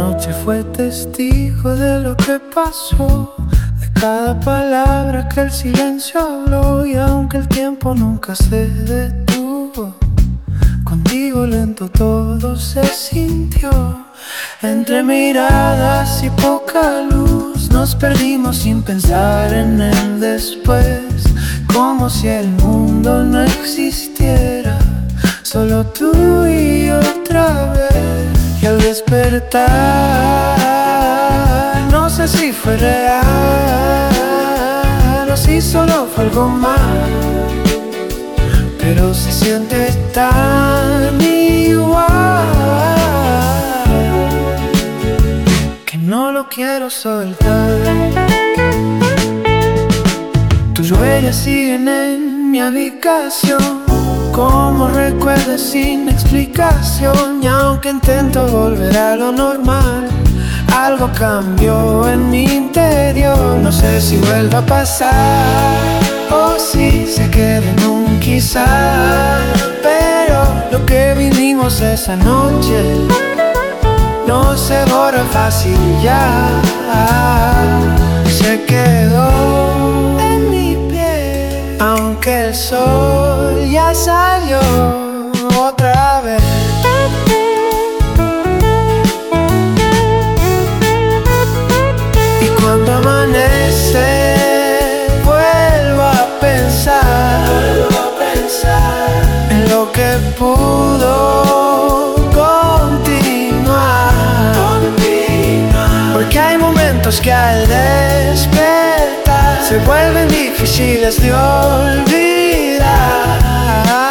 noche fue testigo de lo que pasó, de cada palabra que el silencio habló. Y aunque el tiempo nunca se detuvo, contigo lento todo se sintió. Entre miradas y poca luz nos perdimos sin pensar en el después, como si el mundo no existiera, solo tú y yo otra vez. Y al despertar, no sé si fue real o si solo fue algo más, pero se siente tan igual que no lo quiero soltar. Tus huellas siguen en mi habitación, como recuerdos sin explicación. Y aunque intento volver a lo normal, algo cambió en mi interior. No sé si vuelva a pasar o si se quede en un quizá, pero lo que vivimos esa noche no se borra fácil ya. Se quedó en mi piel, aunque el sol ya salió otra vez. Y cuando amanece vuelvo a pensar en lo que pudo continuar. Porque hay momentos que al despertar se vuelven difíciles de olvidar.